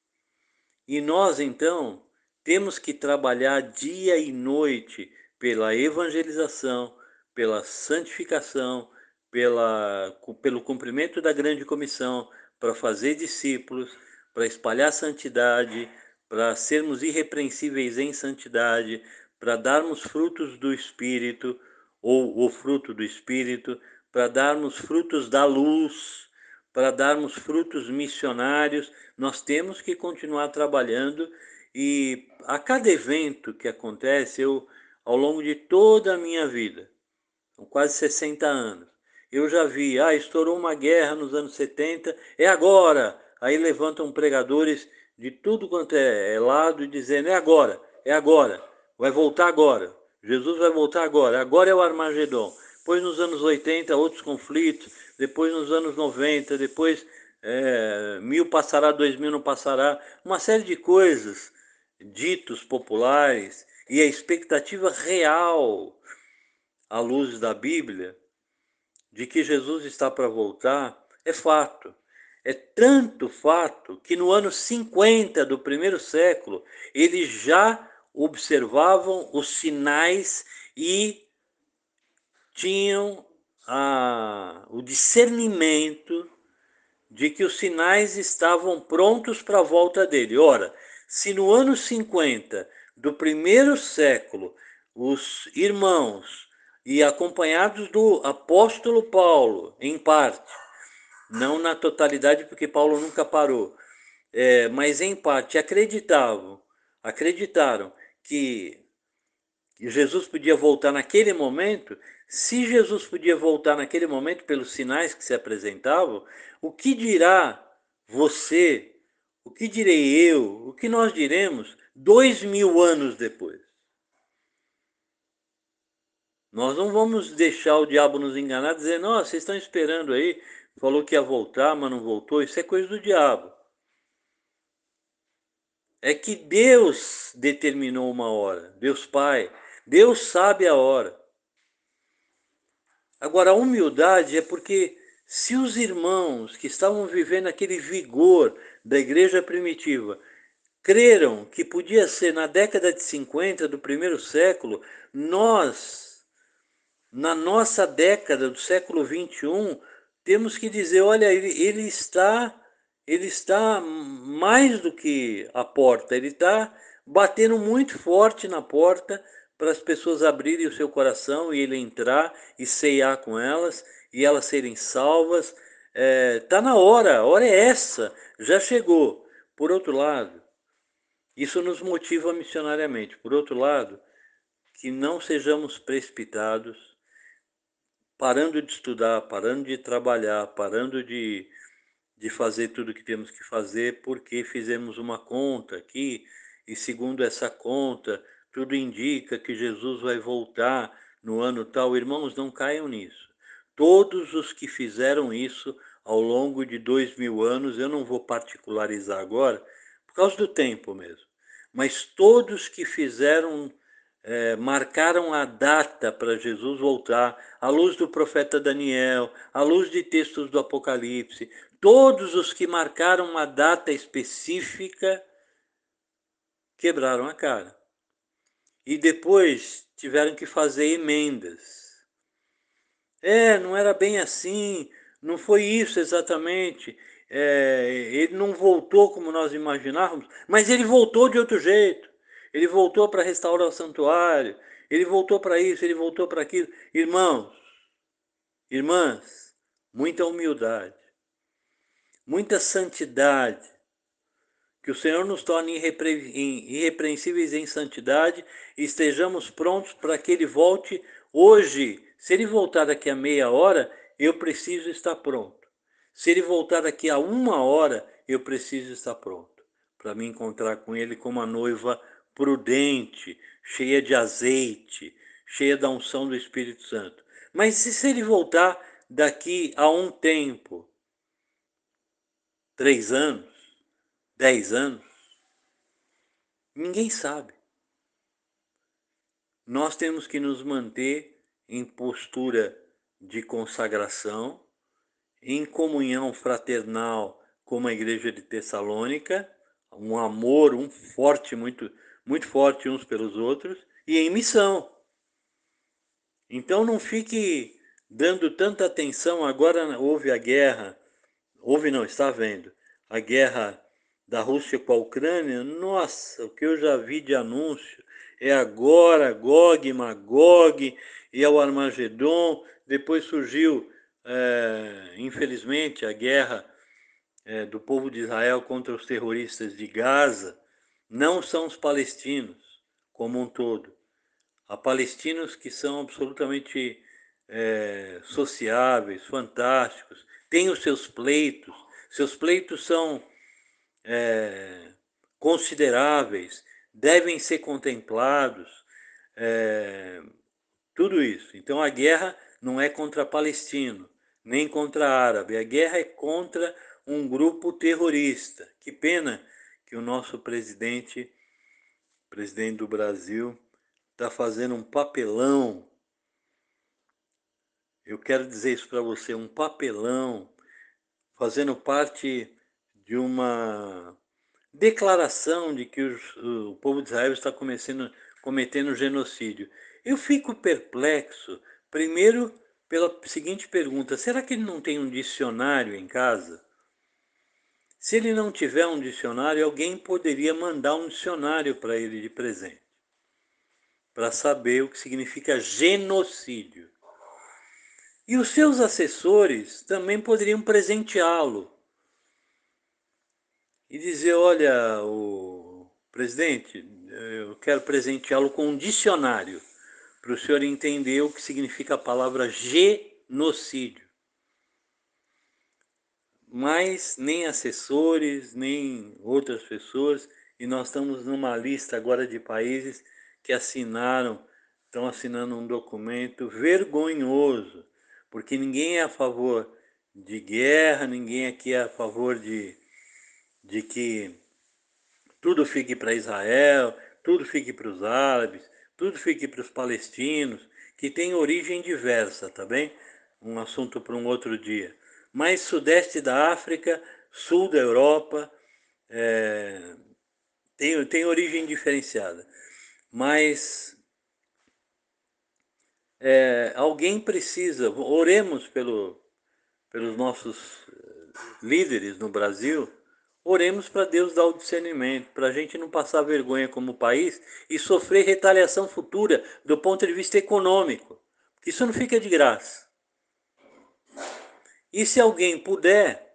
E nós, então, temos que trabalhar dia e noite pela evangelização, pela santificação, pela, pelo cumprimento da grande comissão, para fazer discípulos, para espalhar santidade, para sermos irrepreensíveis em santidade, para darmos frutos do Espírito, ou o fruto do Espírito, para darmos frutos da luz, para darmos frutos missionários. Nós temos que continuar trabalhando e a cada evento que acontece, eu, ao longo de toda a minha vida, são quase sessenta anos, eu já vi, ah, estourou uma guerra nos anos setenta, é agora! Aí levantam pregadores de tudo quanto é lado e dizendo, é agora, é agora, vai voltar agora, Jesus vai voltar agora, agora é o Armagedon. Depois nos anos oitenta, outros conflitos, depois nos anos noventa, depois é, mil passará, dois mil não passará, uma série de coisas, ditos populares, e a expectativa real, à luz da Bíblia, de que Jesus está para voltar, é fato. É tanto fato que no ano cinquenta do primeiro século, eles já observavam os sinais e tinham a, o discernimento de que os sinais estavam prontos para a volta dele. Ora, se no ano cinquenta do primeiro século, os irmãos, e acompanhados do apóstolo Paulo, em parte, não na totalidade, porque Paulo nunca parou, é, mas em parte acreditavam, acreditaram que Jesus podia voltar naquele momento. Se Jesus podia voltar naquele momento pelos sinais que se apresentavam, o que dirá você, o que direi eu, o que nós diremos dois mil anos depois? Nós não vamos deixar o diabo nos enganar, dizer, não, vocês estão esperando aí, falou que ia voltar, mas não voltou, isso é coisa do diabo. É que Deus determinou uma hora, Deus Pai, Deus sabe a hora. Agora, a humildade é porque se os irmãos que estavam vivendo aquele vigor da igreja primitiva creram que podia ser na década de cinquenta do primeiro século, nós, na nossa década do século vinte e um, temos que dizer, olha, ele, ele está, ele está mais do que a porta, ele está batendo muito forte na porta para as pessoas abrirem o seu coração e ele entrar e ceiar com elas e elas serem salvas. Está é, na hora, a hora é essa, já chegou. Por outro lado, isso nos motiva missionariamente. Por outro lado, que não sejamos precipitados, parando de estudar, parando de trabalhar, parando de, de fazer tudo o que temos que fazer, porque fizemos uma conta aqui, e segundo essa conta, tudo indica que Jesus vai voltar no ano tal. Irmãos, não caiam nisso. Todos os que fizeram isso ao longo de dois mil anos, eu não vou particularizar agora, por causa do tempo mesmo, mas todos que fizeram, é, marcaram a data para Jesus voltar, à luz do profeta Daniel, à luz de textos do Apocalipse, todos os que marcaram uma data específica quebraram a cara. E depois tiveram que fazer emendas. É, não era bem assim, não foi isso exatamente. É, ele não voltou como nós imaginávamos, mas ele voltou de outro jeito. Ele voltou para restaurar o santuário, ele voltou para isso, ele voltou para aquilo. Irmãos, Irmãs, muita humildade, muita santidade, que o Senhor nos torne irrepre... irrepreensíveis em santidade e estejamos prontos para que Ele volte hoje. Se Ele voltar daqui a meia hora, eu preciso estar pronto. Se Ele voltar daqui a uma hora, eu preciso estar pronto para me encontrar com Ele como uma noiva prudente, cheia de azeite, cheia da unção do Espírito Santo. Mas se Ele voltar daqui a um tempo, três anos, dez anos, ninguém sabe. Nós temos que nos manter em postura de consagração, em comunhão fraternal como a igreja de Tessalônica, um amor um forte, muito, muito forte uns pelos outros, e em missão. Então não fique dando tanta atenção, agora houve a guerra, houve não, está vendo, a guerra da Rússia com a Ucrânia. Nossa, o que eu já vi de anúncio, é agora, Gog, Magog, e é o Armagedon. Depois surgiu, é, infelizmente, a guerra é, do povo de Israel contra os terroristas de Gaza. Não são os palestinos como um todo. Há palestinos que são absolutamente é, sociáveis, fantásticos, têm os seus pleitos, seus pleitos são é, consideráveis, devem ser contemplados, é, tudo isso. Então a guerra não é contra palestino, nem contra árabe, a guerra é contra um grupo terrorista. Que pena que o nosso presidente, presidente do Brasil, está fazendo um papelão. Eu quero dizer isso para você, um papelão, fazendo parte de uma declaração de que os, o povo de Israel está cometendo, cometendo genocídio. Eu fico perplexo, primeiro, pela seguinte pergunta: será que ele não tem um dicionário em casa? Se ele não tiver um dicionário, alguém poderia mandar um dicionário para ele de presente, para saber o que significa genocídio. E os seus assessores também poderiam presenteá-lo e dizer: olha, o presidente, eu quero presenteá-lo com um dicionário para o senhor entender o que significa a palavra genocídio. Mas nem assessores, nem outras pessoas, e nós estamos numa lista agora de países que assinaram, estão assinando um documento vergonhoso, porque ninguém é a favor de guerra, ninguém aqui é a favor de, de que tudo fique para Israel, tudo fique para os árabes, tudo fique para os palestinos, que tem origem diversa, tá bem? Um assunto para um outro dia. Mas sudeste da África, sul da Europa, é, tem, tem origem diferenciada. Mas é, alguém precisa, oremos pelo, pelos nossos líderes no Brasil, oremos para Deus dar o discernimento, para a gente não passar vergonha como país e sofrer retaliação futura do ponto de vista econômico. Porque isso não fica de graça. E se alguém puder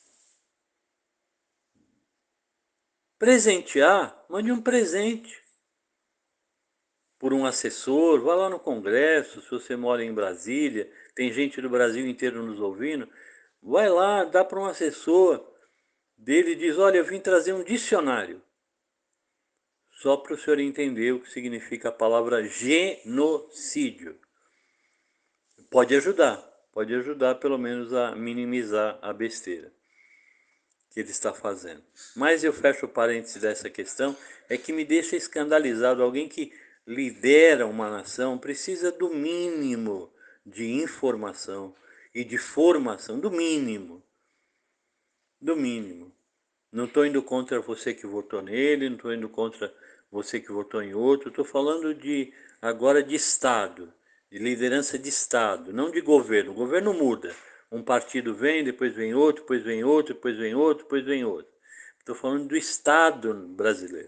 presentear, mande um presente por um assessor, vá lá no Congresso, se você mora em Brasília, tem gente do Brasil inteiro nos ouvindo, vai lá, dá para um assessor dele e diz: olha, eu vim trazer um dicionário, só para o senhor entender o que significa a palavra genocídio. Pode ajudar, pode ajudar pelo menos a minimizar a besteira que ele está fazendo. Mas eu fecho o parênteses dessa questão, é que me deixa escandalizado. Alguém que lidera uma nação precisa do mínimo de informação e de formação, do mínimo, do mínimo. Não estou indo contra você que votou nele, não estou indo contra você que votou em outro, estou falando de agora de Estado, de liderança de Estado, não de governo. O governo muda. Um partido vem, depois vem outro, depois vem outro, depois vem outro, depois vem outro. Estou falando do Estado brasileiro.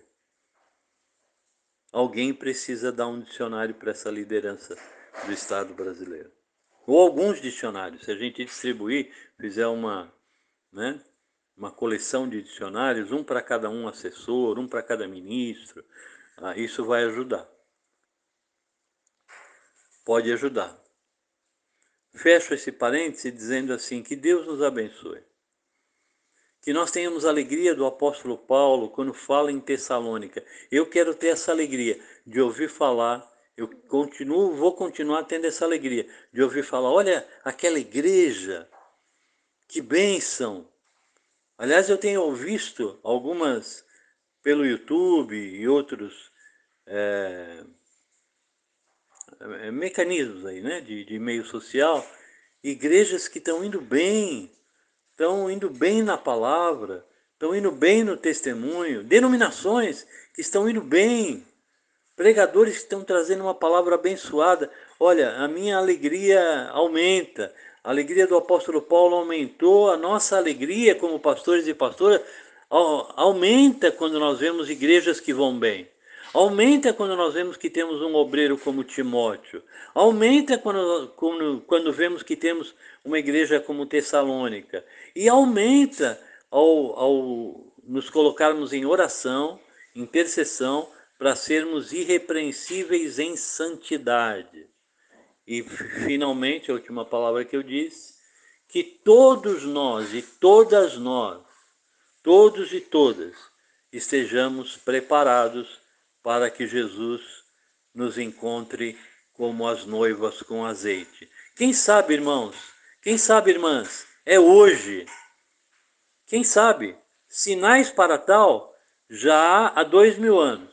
Alguém precisa dar um dicionário para essa liderança do Estado brasileiro. ou alguns dicionários. Se a gente distribuir, fizer uma, né, uma coleção de dicionários, um para cada um assessor, um para cada ministro, ah, isso vai ajudar. Pode ajudar. Fecho esse parêntese dizendo assim, que Deus nos abençoe. Que nós tenhamos a alegria do apóstolo Paulo quando fala em Tessalônica. Eu quero ter essa alegria de ouvir falar, eu continuo, vou continuar tendo essa alegria de ouvir falar, olha aquela igreja, que bênção. Aliás, eu tenho visto algumas pelo YouTube e outros é, mecanismos aí, né, de, de meio social, igrejas que estão indo bem, estão indo bem na palavra, estão indo bem no testemunho, denominações que estão indo bem, pregadores que estão trazendo uma palavra abençoada. Olha, a minha alegria aumenta, a alegria do apóstolo Paulo aumentou, a nossa alegria como pastores e pastoras aumenta quando nós vemos igrejas que vão bem. Aumenta quando nós vemos que temos um obreiro como Timóteo. Aumenta quando, quando, quando vemos que temos uma igreja como Tessalônica. E aumenta ao, ao nos colocarmos em oração, intercessão, para sermos irrepreensíveis em santidade. E, finalmente, a última palavra que eu disse, que todos nós e todas nós, todos e todas, estejamos preparados para que Jesus nos encontre como as noivas com azeite. Quem sabe, irmãos, quem sabe, irmãs, é hoje. Quem sabe, sinais para tal já há dois mil anos.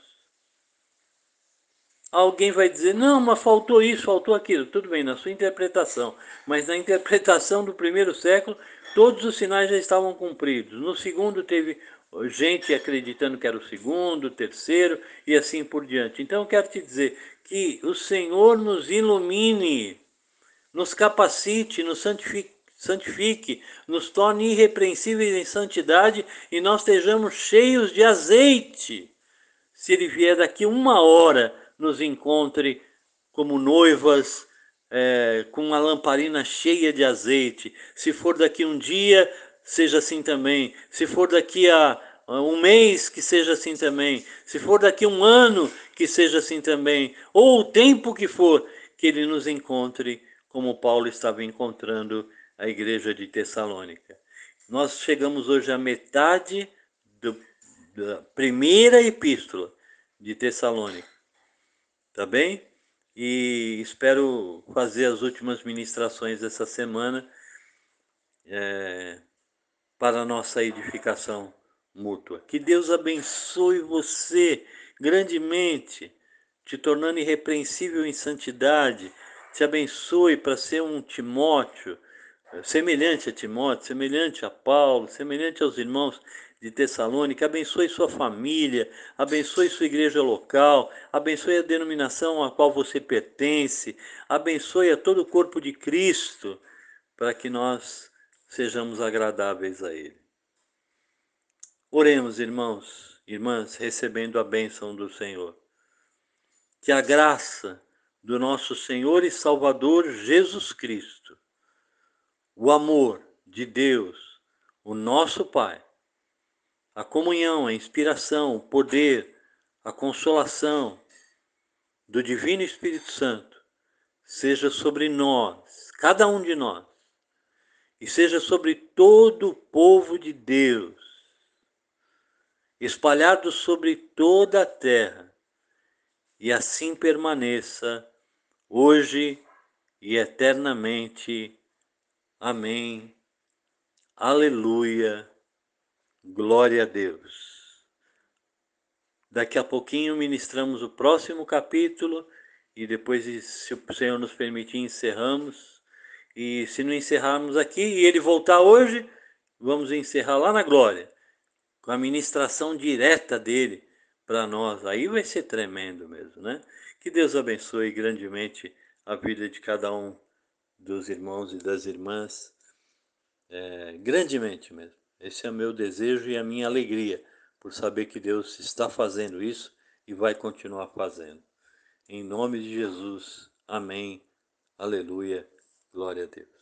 Alguém vai dizer, não, mas faltou isso, faltou aquilo. Tudo bem, na sua interpretação. Mas na interpretação do primeiro século, todos os sinais já estavam cumpridos. No segundo teve gente acreditando que era o segundo, o terceiro e assim por diante. Então eu quero te dizer que o Senhor nos ilumine, nos capacite, nos santifique, santifique, nos torne irrepreensíveis em santidade e nós estejamos cheios de azeite. Se ele vier daqui uma hora, nos encontre como noivas, é, com uma lamparina cheia de azeite. Se for daqui um dia, seja assim também. Se for daqui a um mês, que seja assim também. Se for daqui a um ano, que seja assim também. Ou o tempo que for, que ele nos encontre como Paulo estava encontrando a igreja de Tessalônica. Nós chegamos hoje à metade do, da primeira epístola de Tessalônica, tá bem? E espero fazer as últimas ministrações essa semana é, para a nossa edificação mútua. Que Deus abençoe você grandemente, te tornando irrepreensível em santidade, te abençoe para ser um Timóteo, semelhante a Timóteo, semelhante a Paulo, semelhante aos irmãos de Tessalônica, abençoe sua família, abençoe sua igreja local, abençoe a denominação a qual você pertence, abençoe a todo o corpo de Cristo, para que nós sejamos agradáveis a Ele. Oremos, irmãos, irmãs, recebendo a bênção do Senhor. Que a graça do nosso Senhor e Salvador Jesus Cristo, o amor de Deus, o nosso Pai, a comunhão, a inspiração, o poder, a consolação do Divino Espírito Santo seja sobre nós, cada um de nós, e seja sobre todo o povo de Deus, espalhado sobre toda a terra, e assim permaneça, hoje e eternamente. Amém. Aleluia. Glória a Deus. Daqui a pouquinho ministramos o próximo capítulo e depois, se o Senhor nos permitir, encerramos. E se não encerrarmos aqui e ele voltar hoje, vamos encerrar lá na glória, com a ministração direta dele para nós. Aí vai ser tremendo mesmo, né? Que Deus abençoe grandemente a vida de cada um dos irmãos e das irmãs, é, grandemente mesmo. Esse é o meu desejo e a minha alegria, por saber que Deus está fazendo isso e vai continuar fazendo. Em nome de Jesus, amém, aleluia, Glória a Deus.